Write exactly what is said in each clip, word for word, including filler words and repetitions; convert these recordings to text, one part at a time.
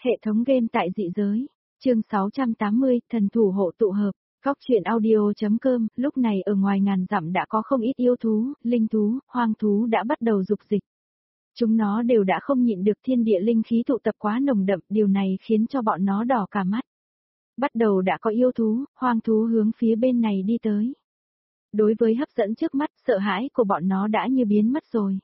Hệ thống game tại dị giới. Chương sáu trăm tám mươi, thần thủ hộ tụ hợp. Góc truyện audio.com, lúc này ở ngoài ngàn dặm đã có không ít yêu thú, linh thú, hoang thú đã bắt đầu dục dịch. Chúng nó đều đã không nhịn được thiên địa linh khí tụ tập quá nồng đậm, điều này khiến cho bọn nó đỏ cả mắt. Bắt đầu đã có yêu thú, hoang thú hướng phía bên này đi tới. Đối với hấp dẫn trước mắt, sợ hãi của bọn nó đã như biến mất rồi.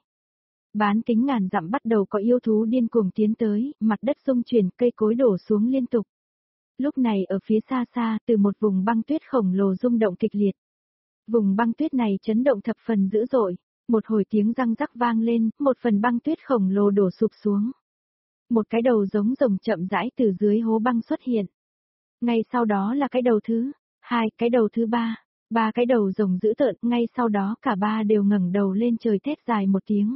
Bán kính ngàn dặm bắt đầu có yêu thú điên cuồng tiến tới, mặt đất rung chuyển, cây cối đổ xuống liên tục. Lúc này ở phía xa xa, từ một vùng băng tuyết khổng lồ rung động kịch liệt. Vùng băng tuyết này chấn động thập phần dữ dội, một hồi tiếng răng rắc vang lên, một phần băng tuyết khổng lồ đổ sụp xuống. Một cái đầu giống rồng chậm rãi từ dưới hố băng xuất hiện. Ngay sau đó là cái đầu thứ hai, cái đầu thứ ba, ba cái đầu rồng dữ tợn, ngay sau đó cả ba đều ngẩng đầu lên trời thét dài một tiếng.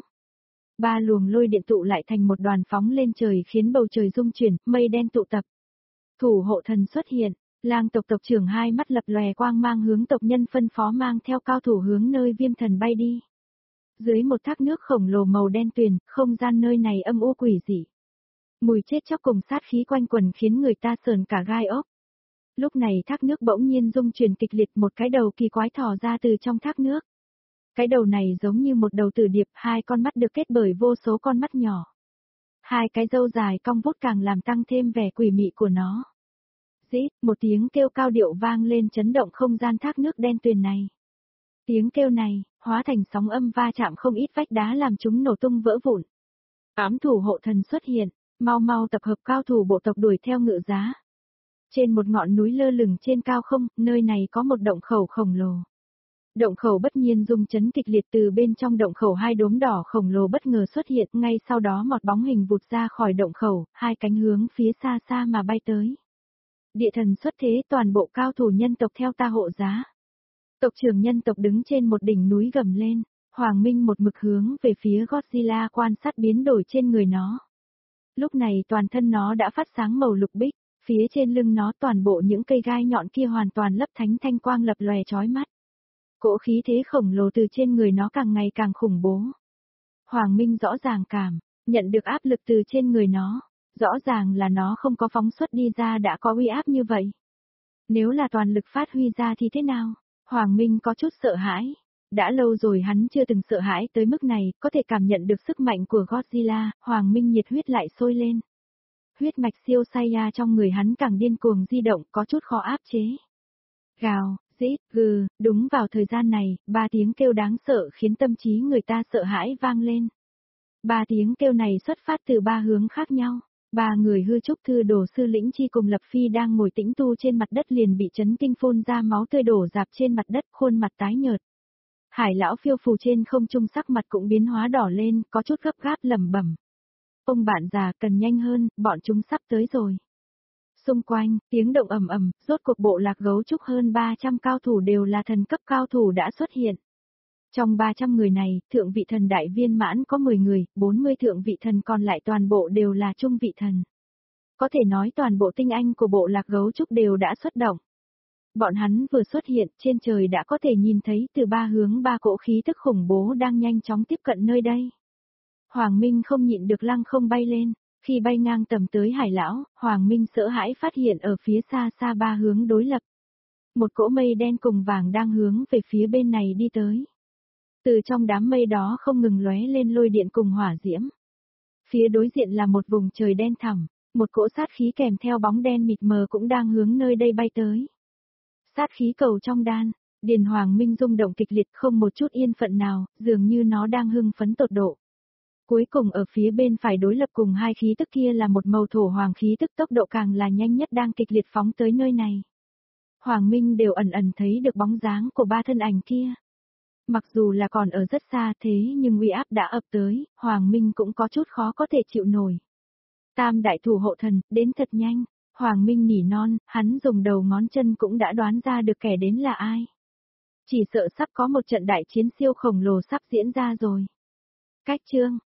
Ba luồng lôi điện tụ lại thành một đoàn phóng lên trời khiến bầu trời rung chuyển, mây đen tụ tập. Thủ hộ thần xuất hiện, lang tộc tộc trưởng hai mắt lập lòe quang mang hướng tộc nhân phân phó mang theo cao thủ hướng nơi viêm thần bay đi. Dưới một thác nước khổng lồ màu đen tuyền, không gian nơi này âm u quỷ dị. Mùi chết chóc cùng sát khí quanh quần khiến người ta sờn cả gai ốc. Lúc này thác nước bỗng nhiên rung chuyển kịch liệt, một cái đầu kỳ quái thò ra từ trong thác nước. Cái đầu này giống như một đầu tử điệp, hai con mắt được kết bởi vô số con mắt nhỏ. Hai cái râu dài cong vút càng làm tăng thêm vẻ quỷ mị của nó. Rít, một tiếng kêu cao điệu vang lên chấn động không gian thác nước đen tuyền này. Tiếng kêu này, hóa thành sóng âm va chạm không ít vách đá làm chúng nổ tung vỡ vụn. Ám thủ hộ thần xuất hiện, mau mau tập hợp cao thủ bộ tộc đuổi theo ngự giá. Trên một ngọn núi lơ lửng trên cao không, nơi này có một động khẩu khổng lồ. Động khẩu bất nhiên rung chấn kịch liệt, từ bên trong động khẩu hai đốm đỏ khổng lồ bất ngờ xuất hiện, ngay sau đó một bóng hình vụt ra khỏi động khẩu, hai cánh hướng phía xa xa mà bay tới. Địa thần xuất thế, toàn bộ cao thủ nhân tộc theo ta hộ giá. Tộc trưởng nhân tộc đứng trên một đỉnh núi gầm lên, Hoàng Minh một mực hướng về phía Godzilla quan sát biến đổi trên người nó. Lúc này toàn thân nó đã phát sáng màu lục bích, phía trên lưng nó toàn bộ những cây gai nhọn kia hoàn toàn lấp thánh thanh quang lập lòe chói mắt. Cỗ khí thế khổng lồ từ trên người nó càng ngày càng khủng bố. Hoàng Minh rõ ràng cảm nhận được áp lực từ trên người nó, rõ ràng là nó không có phóng xuất đi ra đã có uy áp như vậy. Nếu là toàn lực phát huy ra thì thế nào? Hoàng Minh có chút sợ hãi. Đã lâu rồi hắn chưa từng sợ hãi tới mức này, có thể cảm nhận được sức mạnh của Godzilla, Hoàng Minh nhiệt huyết lại sôi lên. Huyết mạch siêu Saiya trong người hắn càng điên cuồng di động, có chút khó áp chế. Gào, rít, gừ, đúng vào thời gian này, ba tiếng kêu đáng sợ khiến tâm trí người ta sợ hãi vang lên. Ba tiếng kêu này xuất phát từ ba hướng khác nhau. Ba người hư trúc thư đồ sư lĩnh chi cùng Lập Phi đang ngồi tĩnh tu trên mặt đất liền bị chấn kinh phun ra máu tươi đổ rạp trên mặt đất, khuôn mặt tái nhợt. Hải lão phiêu phù trên không trung sắc mặt cũng biến hóa đỏ lên, có chút gấp gáp lẩm bẩm. Ông bạn già cần nhanh hơn, bọn chúng sắp tới rồi. Xung quanh, tiếng động ầm ầm, rốt cuộc bộ lạc gấu trúc hơn ba trăm cao thủ đều là thần cấp cao thủ đã xuất hiện. Trong ba trăm người này, thượng vị thần đại viên mãn có mười người, bốn mươi thượng vị thần còn lại toàn bộ đều là trung vị thần. Có thể nói toàn bộ tinh anh của bộ lạc gấu trúc đều đã xuất động. Bọn hắn vừa xuất hiện, trên trời đã có thể nhìn thấy từ ba hướng ba cỗ khí tức khủng bố đang nhanh chóng tiếp cận nơi đây. Hoàng Minh không nhịn được lăng không bay lên, khi bay ngang tầm tới Hải lão, Hoàng Minh sợ hãi phát hiện ở phía xa xa ba hướng đối lập. Một cỗ mây đen cùng vàng đang hướng về phía bên này đi tới. Từ trong đám mây đó không ngừng lóe lên lôi điện cùng hỏa diễm. Phía đối diện là một vùng trời đen thẳm, một cỗ sát khí kèm theo bóng đen mịt mờ cũng đang hướng nơi đây bay tới. Sát khí cầu trong đan, Điền Hoàng Minh rung động kịch liệt không một chút yên phận nào, dường như nó đang hưng phấn tột độ. Cuối cùng ở phía bên phải đối lập cùng hai khí tức kia là một màu thổ hoàng khí tức, tốc độ càng là nhanh nhất đang kịch liệt phóng tới nơi này. Hoàng Minh đều ẩn ẩn thấy được bóng dáng của ba thân ảnh kia. Mặc dù là còn ở rất xa thế nhưng uy áp đã ập tới, Hoàng Minh cũng có chút khó có thể chịu nổi. Tam đại thủ hộ thần, đến thật nhanh. Hoàng Minh nỉ non, hắn dùng đầu ngón chân cũng đã đoán ra được kẻ đến là ai. Chỉ sợ sắp có một trận đại chiến siêu khổng lồ sắp diễn ra rồi. Cách chương,